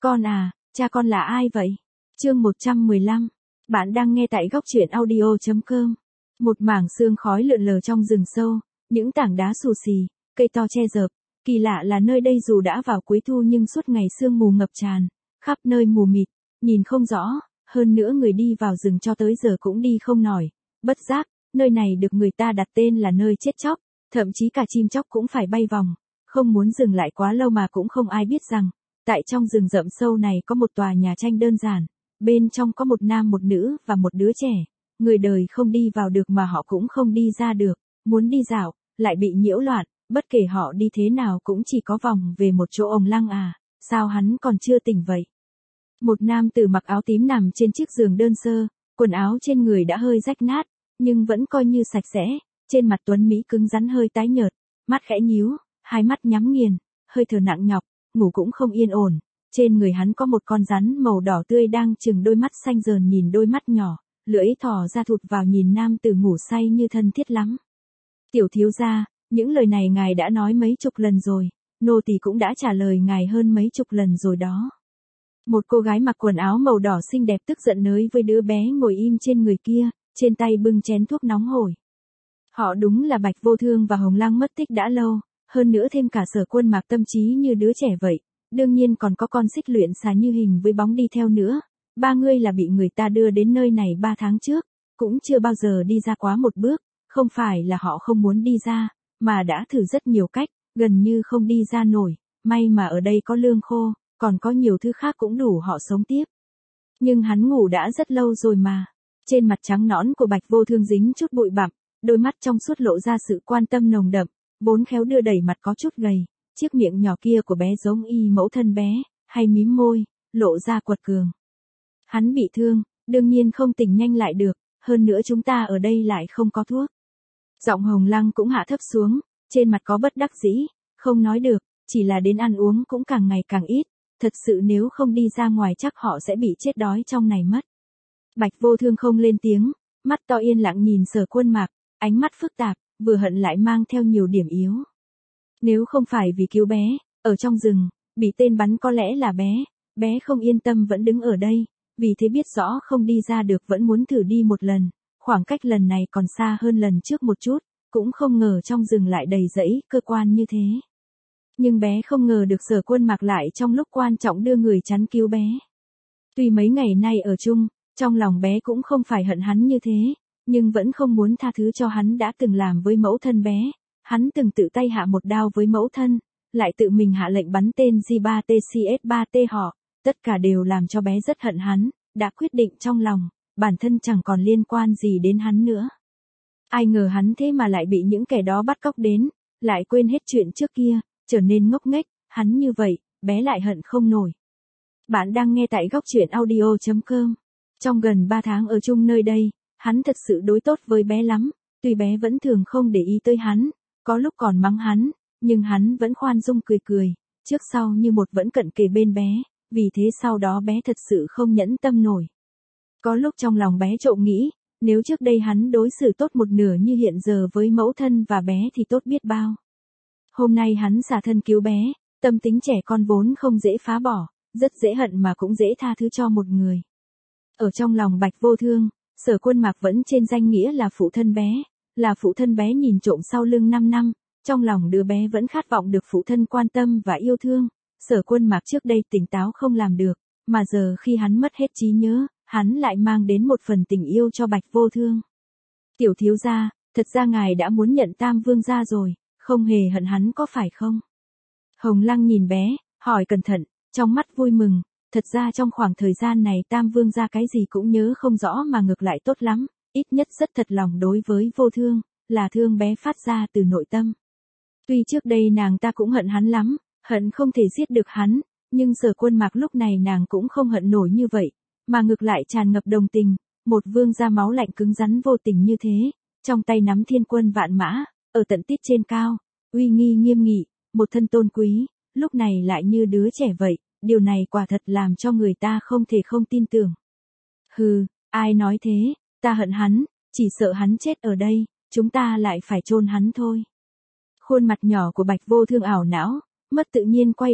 Con à, cha con là ai vậy? Chương 115. Bạn đang nghe tại góc truyện audio.com. Một mảng sương khói lượn lờ trong rừng sâu, những tảng đá xù xì, cây to che rợp. Kỳ lạ là nơi đây dù đã vào cuối thu nhưng suốt ngày sương mù ngập tràn, khắp nơi mù mịt, nhìn không rõ, hơn nữa người đi vào rừng cho tới giờ cũng đi không nổi. Bất giác, nơi này được người ta đặt tên là nơi chết chóc, thậm chí cả chim chóc cũng phải bay vòng, không muốn dừng lại quá lâu mà cũng không ai biết rằng, tại trong rừng rậm sâu này có một tòa nhà tranh đơn giản, bên trong có một nam một nữ và một đứa trẻ, người đời không đi vào được mà họ cũng không đi ra được, muốn đi dạo, lại bị nhiễu loạn, bất kể họ đi thế nào cũng chỉ có vòng về một chỗ. Ông Lăng à, sao hắn còn chưa tỉnh vậy? Một nam tử mặc áo tím nằm trên chiếc giường đơn sơ, quần áo trên người đã hơi rách nát, nhưng vẫn coi như sạch sẽ, trên mặt tuấn mỹ cứng rắn hơi tái nhợt, mắt khẽ nhíu, hai mắt nhắm nghiền, hơi thở nặng nhọc, ngủ cũng không yên ổn. Trên người hắn có một con rắn màu đỏ tươi đang chừng đôi mắt xanh dờn nhìn đôi mắt nhỏ, lưỡi thò ra thụt vào nhìn nam tử ngủ say như thân thiết lắm. Tiểu thiếu gia, những lời này ngài đã nói mấy chục lần rồi, nô tỳ cũng đã trả lời ngài hơn mấy chục lần rồi đó. Một cô gái mặc quần áo màu đỏ xinh đẹp tức giận nới với đứa bé ngồi im trên người kia, trên tay bưng chén thuốc nóng hổi. Họ đúng là Bạch Vô Thương và Hồng Lăng mất tích đã lâu, hơn nữa thêm cả Sở Quân Mạc tâm trí như đứa trẻ vậy, đương nhiên còn có con xích luyện xà như hình với bóng đi theo nữa. Ba người là bị người ta đưa đến nơi này 3 tháng trước, cũng chưa bao giờ đi ra quá một bước, không phải là họ không muốn đi ra, mà đã thử rất nhiều cách, gần như không đi ra nổi, may mà ở đây có lương khô, còn có nhiều thứ khác cũng đủ họ sống tiếp. Nhưng hắn ngủ đã rất lâu rồi mà. Trên mặt trắng nõn của Bạch Vô Thương dính chút bụi bặm, đôi mắt trong suốt lộ ra sự quan tâm nồng đậm, vốn khéo đưa đẩy mặt có chút gầy, chiếc miệng nhỏ kia của bé giống y mẫu thân bé, hay mím môi, lộ ra quật cường. Hắn bị thương, đương nhiên không tỉnh nhanh lại được, hơn nữa chúng ta ở đây lại không có thuốc. Giọng Hồng Lăng cũng hạ thấp xuống, trên mặt có bất đắc dĩ, không nói được, chỉ là đến ăn uống cũng càng ngày càng ít, thật sự nếu không đi ra ngoài chắc họ sẽ bị chết đói trong này mất. Bạch Vô Thương không lên tiếng, mắt to yên lặng nhìn Sở Quân Mạc, ánh mắt phức tạp, vừa hận lại mang theo nhiều điểm yếu. Nếu không phải vì cứu bé, ở trong rừng, bị tên bắn có lẽ là bé không yên tâm vẫn đứng ở đây, vì thế biết rõ không đi ra được vẫn muốn thử đi một lần, khoảng cách lần này còn xa hơn lần trước một chút, cũng không ngờ trong rừng lại đầy rẫy cơ quan như thế. Nhưng bé không ngờ được Sở Quân Mạc lại trong lúc quan trọng đưa người chắn cứu bé. Tuy mấy ngày nay ở chung, trong lòng bé cũng không phải hận hắn như thế, nhưng vẫn không muốn tha thứ cho hắn đã từng làm với mẫu thân bé. Hắn từng tự tay hạ một đao với mẫu thân, lại tự mình hạ lệnh bắn tên J3TCS3T họ, tất cả đều làm cho bé rất hận hắn, đã quyết định trong lòng, bản thân chẳng còn liên quan gì đến hắn nữa. Ai ngờ hắn thế mà lại bị những kẻ đó bắt cóc đến, lại quên hết chuyện trước kia, trở nên ngốc nghếch, hắn như vậy, bé lại hận không nổi. Bạn đang nghe tại góc truyện audio.com. Trong gần 3 tháng ở chung nơi đây, hắn thật sự đối tốt với bé lắm, tuy bé vẫn thường không để ý tới hắn, có lúc còn mắng hắn, nhưng hắn vẫn khoan dung cười cười, trước sau như một vẫn cận kề bên bé, vì thế sau đó bé thật sự không nhẫn tâm nổi. Có lúc trong lòng bé trộm nghĩ, nếu trước đây hắn đối xử tốt một nửa như hiện giờ với mẫu thân và bé thì tốt biết bao. Hôm nay hắn xả thân cứu bé, tâm tính trẻ con vốn không dễ phá bỏ, rất dễ hận mà cũng dễ tha thứ cho một người. Ở trong lòng Bạch Vô Thương, Sở Quân Mạc vẫn trên danh nghĩa là phụ thân bé, là phụ thân bé nhìn trộm sau lưng 5 năm, trong lòng đứa bé vẫn khát vọng được phụ thân quan tâm và yêu thương. Sở Quân Mạc trước đây tỉnh táo không làm được, mà giờ khi hắn mất hết trí nhớ, hắn lại mang đến một phần tình yêu cho Bạch Vô Thương. Tiểu thiếu gia, thật ra ngài đã muốn nhận Tam Vương gia rồi, không hề hận hắn có phải không? Hồng Lăng nhìn bé, hỏi cẩn thận, trong mắt vui mừng, thật ra trong khoảng thời gian này Tam Vương gia cái gì cũng nhớ không rõ mà ngược lại tốt lắm, ít nhất rất thật lòng đối với Vô Thương, là thương bé phát ra từ nội tâm. Tuy trước đây nàng ta cũng hận hắn lắm, hận không thể giết được hắn, nhưng Sở Quân Mạc lúc này nàng cũng không hận nổi như vậy, mà ngược lại tràn ngập đồng tình, một vương gia máu lạnh cứng rắn vô tình như thế, trong tay nắm thiên quân vạn mã, ở tận tiết trên cao, uy nghi nghiêm nghị, một thân tôn quý, lúc này lại như đứa trẻ vậy, điều này quả thật làm cho người ta không thể không tin tưởng. Hừ, ai nói thế, ta hận hắn, chỉ sợ hắn chết ở đây, chúng ta lại phải chôn hắn thôi. Khuôn mặt nhỏ của Bạch Vô Thương ảo não, mất tự nhiên quay đi,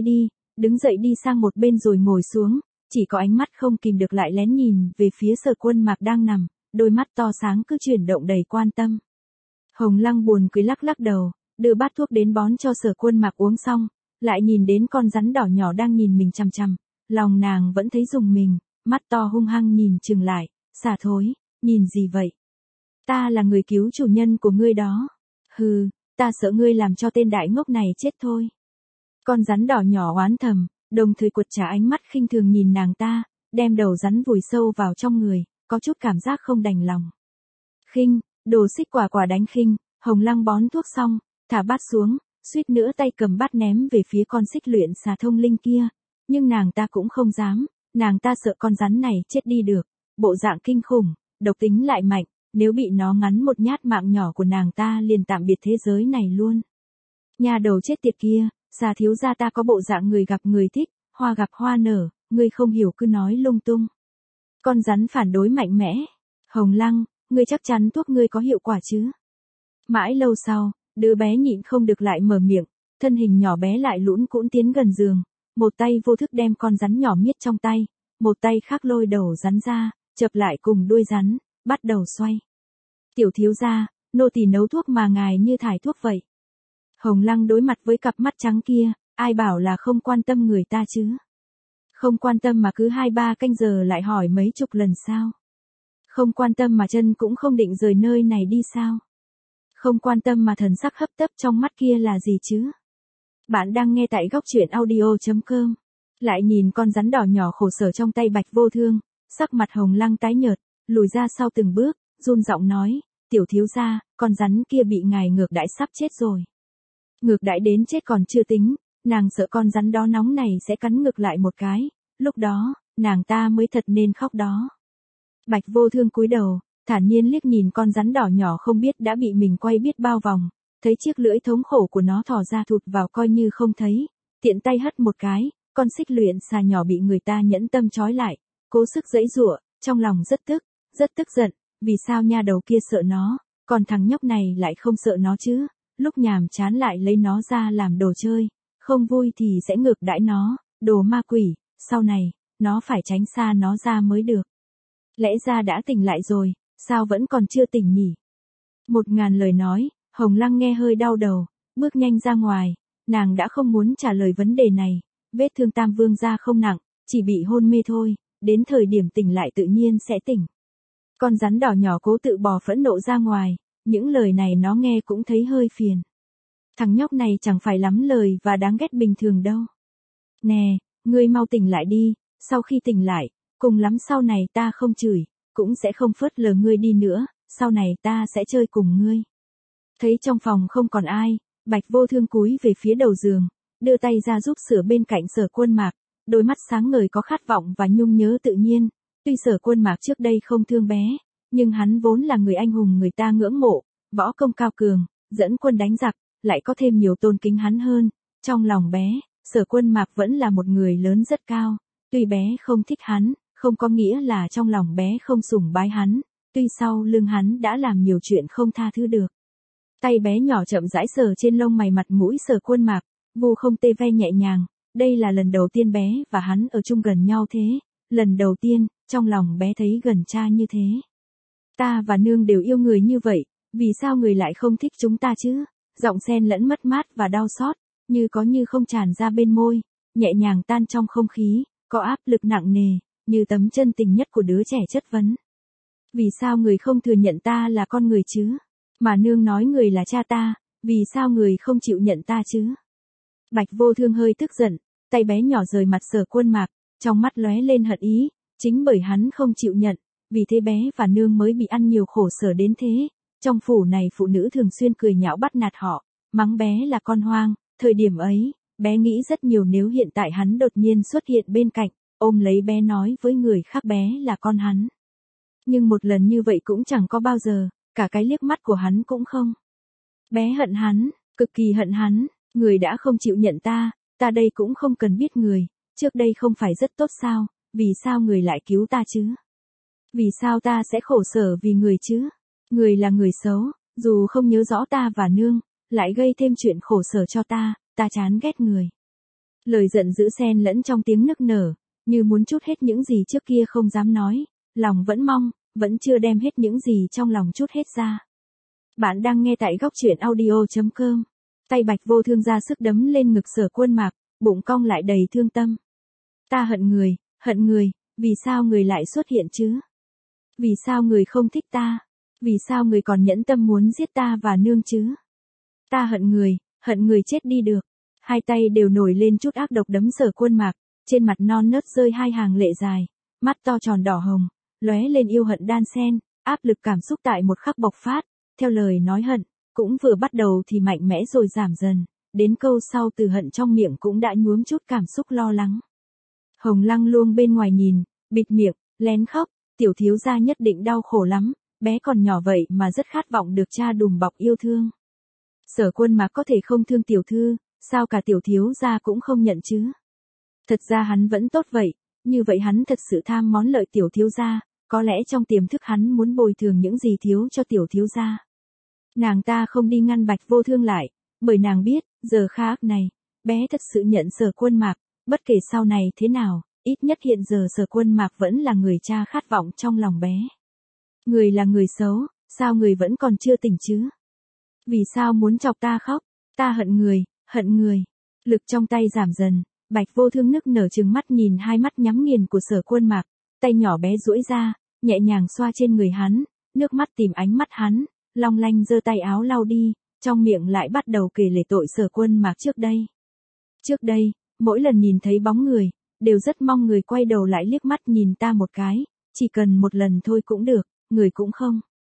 đứng dậy đi sang một bên rồi ngồi xuống, chỉ có ánh mắt không kìm được lại lén nhìn về phía Sở Quân Mạc đang nằm, đôi mắt to sáng cứ chuyển động đầy quan tâm. Hồng Lăng buồn cười lắc lắc đầu, đưa bát thuốc đến bón cho Sở Quân Mạc uống xong, lại nhìn đến con rắn đỏ nhỏ đang nhìn mình chằm chằm, lòng nàng vẫn thấy rùng mình, mắt to hung hăng nhìn chừng lại, xả thối, nhìn gì vậy? Ta là người cứu chủ nhân của ngươi đó. Hừ, ta sợ ngươi làm cho tên đại ngốc này chết thôi. Con rắn đỏ nhỏ oán thầm, đồng thời quật trả ánh mắt khinh thường nhìn nàng ta, đem đầu rắn vùi sâu vào trong người, có chút cảm giác không đành lòng. Khinh, đồ xích quả quả đánh khinh, Hồng Lăng bón thuốc xong, thả bát xuống, suýt nữa tay cầm bát ném về phía con xích luyện xà thông linh kia, nhưng nàng ta cũng không dám, nàng ta sợ con rắn này chết đi được, bộ dạng kinh khủng, độc tính lại mạnh, nếu bị nó ngắn một nhát mạng nhỏ của nàng ta liền tạm biệt thế giới này luôn. Nhà đầu chết tiệt kia, xà thiếu gia ta có bộ dạng người gặp người thích, hoa gặp hoa nở, ngươi không hiểu cứ nói lung tung. Con rắn phản đối mạnh mẽ. Hồng Lăng, ngươi chắc chắn thuốc ngươi có hiệu quả chứ? Mãi lâu sau, đứa bé nhịn không được lại mở miệng, thân hình nhỏ bé lại lũn cũn tiến gần giường, một tay vô thức đem con rắn nhỏ miết trong tay, một tay khác lôi đầu rắn ra, chập lại cùng đuôi rắn, bắt đầu xoay. Tiểu thiếu gia, nô tỳ nấu thuốc mà ngài như thải thuốc vậy. Hồng Lăng đối mặt với cặp mắt trắng kia, ai bảo là không quan tâm người ta chứ? Không quan tâm mà cứ 2-3 canh giờ lại hỏi mấy chục lần sao? Không quan tâm mà chân cũng không định rời nơi này đi sao? Không quan tâm mà thần sắc hấp tấp trong mắt kia là gì chứ? Bạn đang nghe tại góc truyện audio.com. Lại nhìn con rắn đỏ nhỏ khổ sở trong tay Bạch Vô Thương, sắc mặt Hồng Lăng tái nhợt, lùi ra sau từng bước, run giọng nói, tiểu thiếu gia, con rắn kia bị ngài ngược đãi sắp chết rồi. Ngược đãi đến chết còn chưa tính, nàng sợ con rắn đó nóng này sẽ cắn ngược lại một cái, lúc đó, nàng ta mới thật nên khóc đó. Bạch Vô Thương cúi đầu, thản nhiên liếc nhìn con rắn đỏ nhỏ không biết đã bị mình quay biết bao vòng, thấy chiếc lưỡi thống khổ của nó thò ra thụt vào coi như không thấy, tiện tay hất một cái, con xích luyện xà nhỏ bị người ta nhẫn tâm trói lại, cố sức giãy giụa, trong lòng rất tức giận, vì sao nha đầu kia sợ nó, còn thằng nhóc này lại không sợ nó chứ, lúc nhàm chán lại lấy nó ra làm đồ chơi, không vui thì sẽ ngược đãi nó, đồ ma quỷ, sau này, nó phải tránh xa nó ra mới được. Lẽ ra đã tỉnh lại rồi, sao vẫn còn chưa tỉnh nhỉ? 1000 lời nói, Hồng Lăng nghe hơi đau đầu, bước nhanh ra ngoài, nàng đã không muốn trả lời vấn đề này, vết thương Tam Vương gia không nặng, chỉ bị hôn mê thôi, đến thời điểm tỉnh lại tự nhiên sẽ tỉnh. Con rắn đỏ nhỏ cố tự bò phẫn nộ ra ngoài, những lời này nó nghe cũng thấy hơi phiền. Thằng nhóc này chẳng phải lắm lời và đáng ghét bình thường đâu. Nè, ngươi mau tỉnh lại đi, sau khi tỉnh lại, cùng lắm sau này ta không chửi, cũng sẽ không phớt lờ ngươi đi nữa, sau này ta sẽ chơi cùng ngươi. Thấy trong phòng không còn ai, Bạch Vô Thương cúi về phía đầu giường, đưa tay ra giúp sửa bên cạnh Sở Quân Mạc, đôi mắt sáng ngời có khát vọng và nhung nhớ tự nhiên. Tuy Sở Quân Mạc trước đây không thương bé, nhưng hắn vốn là người anh hùng người ta ngưỡng mộ, võ công cao cường, dẫn quân đánh giặc, lại có thêm nhiều tôn kính hắn hơn. Trong lòng bé, Sở Quân Mạc vẫn là một người lớn rất cao, tuy bé không thích hắn, không có nghĩa là trong lòng bé không sủng bái hắn, tuy sau lưng hắn đã làm nhiều chuyện không tha thứ được. Tay bé nhỏ chậm rãi sờ trên lông mày mặt mũi Sở Quân Mạc, vu không tê ve nhẹ nhàng, đây là lần đầu tiên bé và hắn ở chung gần nhau thế, lần đầu tiên, trong lòng bé thấy gần cha như thế. Ta và nương đều yêu người như vậy, vì sao người lại không thích chúng ta chứ? Giọng xen lẫn mất mát và đau xót, như có như không tràn ra bên môi, nhẹ nhàng tan trong không khí, có áp lực nặng nề, như tấm chân tình nhất của đứa trẻ chất vấn. Vì sao người không thừa nhận ta là con người chứ? Mà nương nói người là cha ta, vì sao người không chịu nhận ta chứ? Bạch Vô Thương hơi tức giận, tay bé nhỏ rời mặt Sở Quân Mạc, trong mắt lóe lên hận ý, chính bởi hắn không chịu nhận, vì thế bé và nương mới bị ăn nhiều khổ sở đến thế. Trong phủ này phụ nữ thường xuyên cười nhạo bắt nạt họ, mắng bé là con hoang, thời điểm ấy, bé nghĩ rất nhiều nếu hiện tại hắn đột nhiên xuất hiện bên cạnh, ôm lấy bé nói với người khác bé là con hắn. Nhưng một lần như vậy cũng chẳng có bao giờ, cả cái liếc mắt của hắn cũng không. Bé hận hắn, cực kỳ hận hắn, người đã không chịu nhận ta, ta đây cũng không cần biết người, trước đây không phải rất tốt sao, vì sao người lại cứu ta chứ? Vì sao ta sẽ khổ sở vì người chứ? Người là người xấu, dù không nhớ rõ ta và nương, lại gây thêm chuyện khổ sở cho ta chán ghét người. Lời giận dữ xen lẫn trong tiếng nức nở, như muốn trút hết những gì trước kia không dám nói, lòng vẫn mong, vẫn chưa đem hết những gì trong lòng trút hết ra. Bạn đang nghe tại góc truyện audio.com. Tay Bạch Vô Thương ra sức đấm lên ngực Sở Quân Mạc, bụng cong lại đầy thương tâm. Ta hận người, vì sao người lại xuất hiện chứ? Vì sao người không thích ta? Vì sao người còn nhẫn tâm muốn giết ta và nương chứ? Ta hận người chết đi được. Hai tay đều nổi lên chút ác độc đấm Sở Quân Mạc, trên mặt non nớt rơi hai hàng lệ dài, mắt to tròn đỏ hồng, lóe lên yêu hận đan xen, áp lực cảm xúc tại một khắc bộc phát, theo lời nói hận, cũng vừa bắt đầu thì mạnh mẽ rồi giảm dần, đến câu sau từ hận trong miệng cũng đã nhuốm chút cảm xúc lo lắng. Hồng Lăng Luông bên ngoài nhìn, bịt miệng, lén khóc, tiểu thiếu gia nhất định đau khổ lắm, bé còn nhỏ vậy mà rất khát vọng được cha đùm bọc yêu thương. Sở Quân Mạc có thể không thương tiểu thư, sao cả tiểu thiếu gia cũng không nhận chứ? Thật ra hắn vẫn tốt vậy, như vậy hắn thật sự tham món lợi tiểu thiếu gia, có lẽ trong tiềm thức hắn muốn bồi thường những gì thiếu cho tiểu thiếu gia. Nàng ta không đi ngăn Bạch Vô Thương lại, bởi nàng biết, giờ khác này, bé thật sự nhận Sở Quân Mạc, bất kể sau này thế nào, ít nhất hiện giờ Sở Quân Mạc vẫn là người cha khát vọng trong lòng bé. Người là người xấu, sao người vẫn còn chưa tỉnh chứ? Vì sao muốn chọc ta khóc? Ta hận người. Lực trong tay giảm dần, Bạch Vô Thương nức nở trừng mắt nhìn hai mắt nhắm nghiền của Sở Quân Mạc, tay nhỏ bé duỗi ra, nhẹ nhàng xoa trên người hắn, nước mắt tìm ánh mắt hắn, long lanh giơ tay áo lau đi, trong miệng lại bắt đầu kể lể tội Sở Quân Mạc trước đây. Trước đây, mỗi lần nhìn thấy bóng người, đều rất mong người quay đầu lại liếc mắt nhìn ta một cái, chỉ cần một lần thôi cũng được, người cũng không.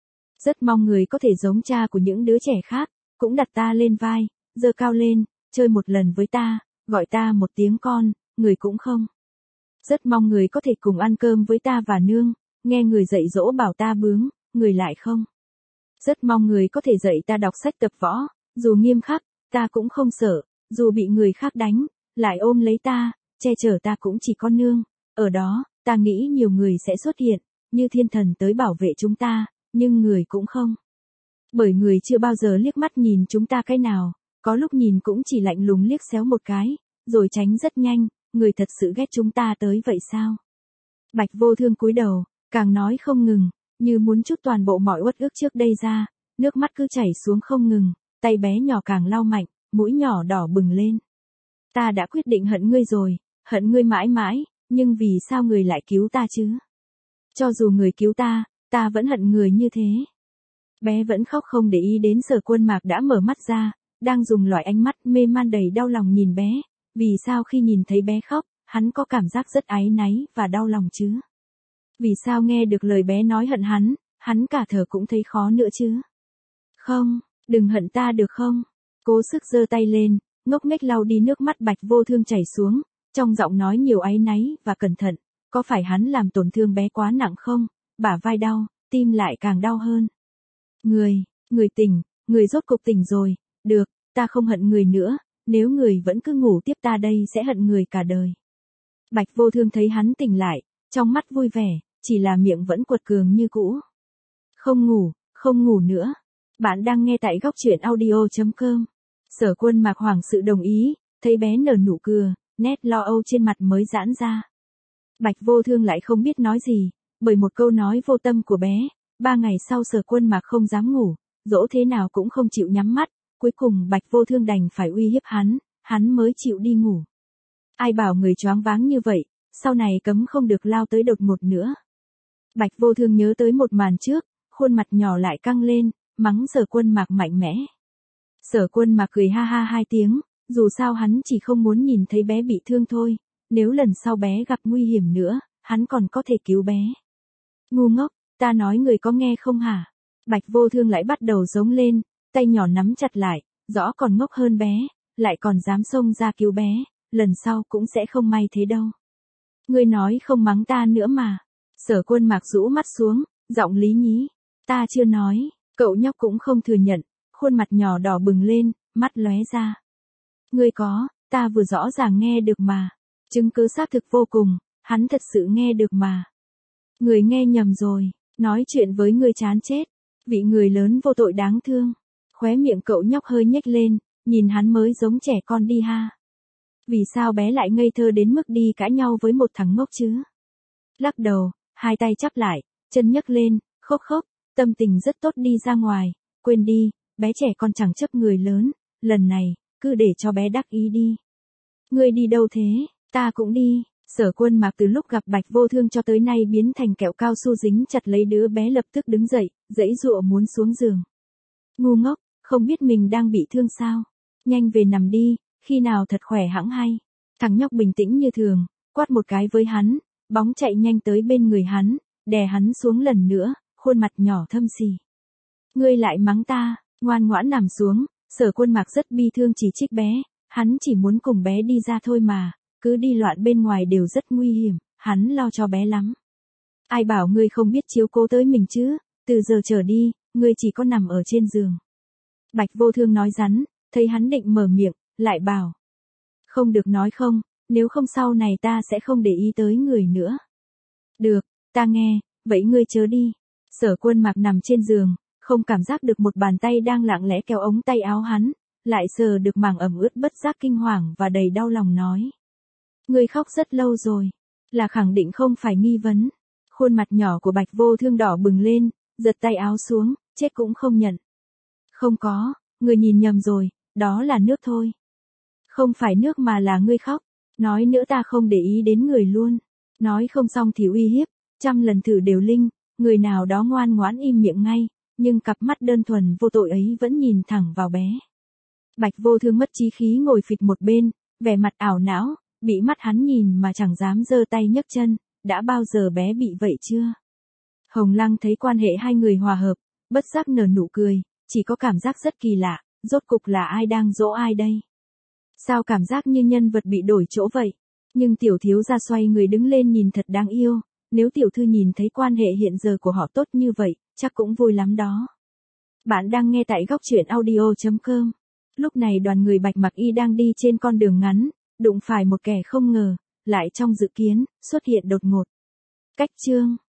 Rất mong người có thể giống cha của những đứa trẻ khác, cũng đặt ta lên vai, giơ cao lên, chơi một lần với ta, gọi ta một tiếng con, người cũng không. Rất mong người có thể cùng ăn cơm với ta và nương, nghe người dạy dỗ bảo ta bướng, người lại không. Rất mong người có thể dạy ta đọc sách tập võ, dù nghiêm khắc, ta cũng không sợ, dù bị người khác đánh, lại ôm lấy ta, che chở ta cũng chỉ có nương. Ở đó, ta nghĩ nhiều người sẽ xuất hiện, như thiên thần tới bảo vệ chúng ta, nhưng người cũng không. Bởi người chưa bao giờ liếc mắt nhìn chúng ta cái nào, có lúc nhìn cũng chỉ lạnh lùng liếc xéo một cái, rồi tránh rất nhanh, người thật sự ghét chúng ta tới vậy sao? Bạch Vô Thương cúi đầu, càng nói không ngừng, như muốn trút toàn bộ mọi uất ức trước đây ra, nước mắt cứ chảy xuống không ngừng, tay bé nhỏ càng lau mạnh, mũi nhỏ đỏ bừng lên. Ta đã quyết định hận ngươi rồi, hận ngươi mãi mãi, nhưng vì sao người lại cứu ta chứ? Cho dù người cứu ta, ta vẫn hận người như thế. Bé vẫn khóc không để ý đến Sở Quân Mạc đã mở mắt ra, đang dùng loại ánh mắt mê man đầy đau lòng nhìn bé, vì sao khi nhìn thấy bé khóc, hắn có cảm giác rất áy náy và đau lòng chứ? Vì sao nghe được lời bé nói hận hắn cả thở cũng thấy khó nữa chứ? Không, đừng hận ta được không? Cố sức giơ tay lên, ngốc nghếch lau đi nước mắt Bạch Vô Thương chảy xuống, trong giọng nói nhiều áy náy và cẩn thận, có phải hắn làm tổn thương bé quá nặng không? Bả vai đau, tim lại càng đau hơn. Người tỉnh, người rốt cục tỉnh rồi, được, ta không hận người nữa, nếu người vẫn cứ ngủ tiếp ta đây sẽ hận người cả đời. Bạch Vô Thương thấy hắn tỉnh lại, trong mắt vui vẻ, chỉ là miệng vẫn quật cường như cũ. Không ngủ nữa. Bạn đang nghe tại góc truyện audio.com. Sở Quân Mạc hoảng sự đồng ý, thấy bé nở nụ cười, nét lo âu trên mặt mới giãn ra. Bạch Vô Thương lại không biết nói gì, bởi một câu nói vô tâm của bé, 3 ngày sau Sở Quân Mạc không dám ngủ, dỗ thế nào cũng không chịu nhắm mắt, cuối cùng Bạch Vô Thương đành phải uy hiếp hắn mới chịu đi ngủ. Ai bảo người choáng váng như vậy, sau này cấm không được lao tới đột ngột nữa. Bạch Vô Thương nhớ tới một màn trước, khuôn mặt nhỏ lại căng lên, mắng Sở Quân Mạc mạnh mẽ. Sở Quân Mạc cười ha ha hai tiếng, dù sao hắn chỉ không muốn nhìn thấy bé bị thương thôi, nếu lần sau bé gặp nguy hiểm nữa, hắn còn có thể cứu bé. Ngu ngốc, ta nói người có nghe không hả? Bạch Vô Thương lại bắt đầu giống lên, tay nhỏ nắm chặt lại, rõ còn ngốc hơn bé, lại còn dám xông ra cứu bé, lần sau cũng sẽ không may thế đâu. Ngươi nói không mắng ta nữa mà. Sở Quân Mạc rũ mắt xuống, giọng lý nhí. Ta chưa nói, cậu nhóc cũng không thừa nhận, khuôn mặt nhỏ đỏ bừng lên, mắt lóe ra. Ngươi có, ta vừa rõ ràng nghe được mà. Chứng cứ xác thực vô cùng, hắn thật sự nghe được mà. Người nghe nhầm rồi, nói chuyện với ngươi chán chết. Vị người lớn vô tội đáng thương. Khóe miệng cậu nhóc hơi nhếch lên, nhìn hắn mới giống trẻ con đi ha. Vì sao bé lại ngây thơ đến mức đi cãi nhau với một thằng ngốc chứ? Lắc đầu, hai tay chắp lại, chân nhấc lên, khóc khóc, tâm tình rất tốt đi ra ngoài, quên đi, bé trẻ con chẳng chấp người lớn, lần này, cứ để cho bé đắc ý đi. Ngươi đi đâu thế? Ta cũng đi. Sở Quân Mạc từ lúc gặp Bạch Vô Thương cho tới nay biến thành kẹo cao su dính chặt lấy đứa bé, lập tức đứng dậy, giãy giụa muốn xuống giường. Ngu ngốc, không biết mình đang bị thương sao? Nhanh về nằm đi, khi nào thật khỏe hẵng hay. Thằng nhóc bình tĩnh như thường, quát một cái với hắn, bóng chạy nhanh tới bên người hắn, đè hắn xuống lần nữa, khuôn mặt nhỏ thâm xì. Ngươi lại mắng ta, ngoan ngoãn nằm xuống. Sở Quân Mạc rất bi thương chỉ trích bé, hắn chỉ muốn cùng bé đi ra thôi mà, cứ đi loạn bên ngoài đều rất nguy hiểm, hắn lo cho bé lắm. Ai bảo ngươi không biết chiếu cố tới mình chứ, từ giờ trở đi, ngươi chỉ có nằm ở trên giường. Bạch Vô Thương nói rắn, thấy hắn định mở miệng, lại bảo. Không được nói không, nếu không sau này ta sẽ không để ý tới người nữa. Được, ta nghe, vậy ngươi chớ đi. Sở Quân Mạc nằm trên giường, không cảm giác được một bàn tay đang lặng lẽ kéo ống tay áo hắn, lại sờ được màng ẩm ướt, bất giác kinh hoàng và đầy đau lòng nói. Ngươi khóc rất lâu rồi, là khẳng định không phải nghi vấn. Khuôn mặt nhỏ của Bạch Vô Thương đỏ bừng lên, giật tay áo xuống, chết cũng không nhận. Không có, ngươi nhìn nhầm rồi, đó là nước thôi. Không phải nước mà là ngươi khóc, nói nữa ta không để ý đến người luôn. Nói không xong thì uy hiếp, 100 lần thử đều linh, người nào đó ngoan ngoãn im miệng ngay, nhưng cặp mắt đơn thuần vô tội ấy vẫn nhìn thẳng vào bé. Bạch Vô Thương mất chí khí ngồi phịch một bên, vẻ mặt ảo não, bị mắt hắn nhìn mà chẳng dám giơ tay nhấc chân, đã bao giờ bé bị vậy chưa? Hồng Lăng thấy quan hệ hai người hòa hợp, bất giác nở nụ cười, chỉ có cảm giác rất kỳ lạ, rốt cục là ai đang dỗ ai đây? Sao cảm giác như nhân vật bị đổi chỗ vậy? Nhưng tiểu thiếu gia xoay người đứng lên nhìn thật đáng yêu, nếu tiểu thư nhìn thấy quan hệ hiện giờ của họ tốt như vậy, chắc cũng vui lắm đó. Bạn đang nghe tại góc truyện audio.com. Lúc này đoàn người Bạch Mặc Y đang đi trên con đường ngắn, đụng phải một kẻ không ngờ, lại trong dự kiến, xuất hiện đột ngột. Cách chương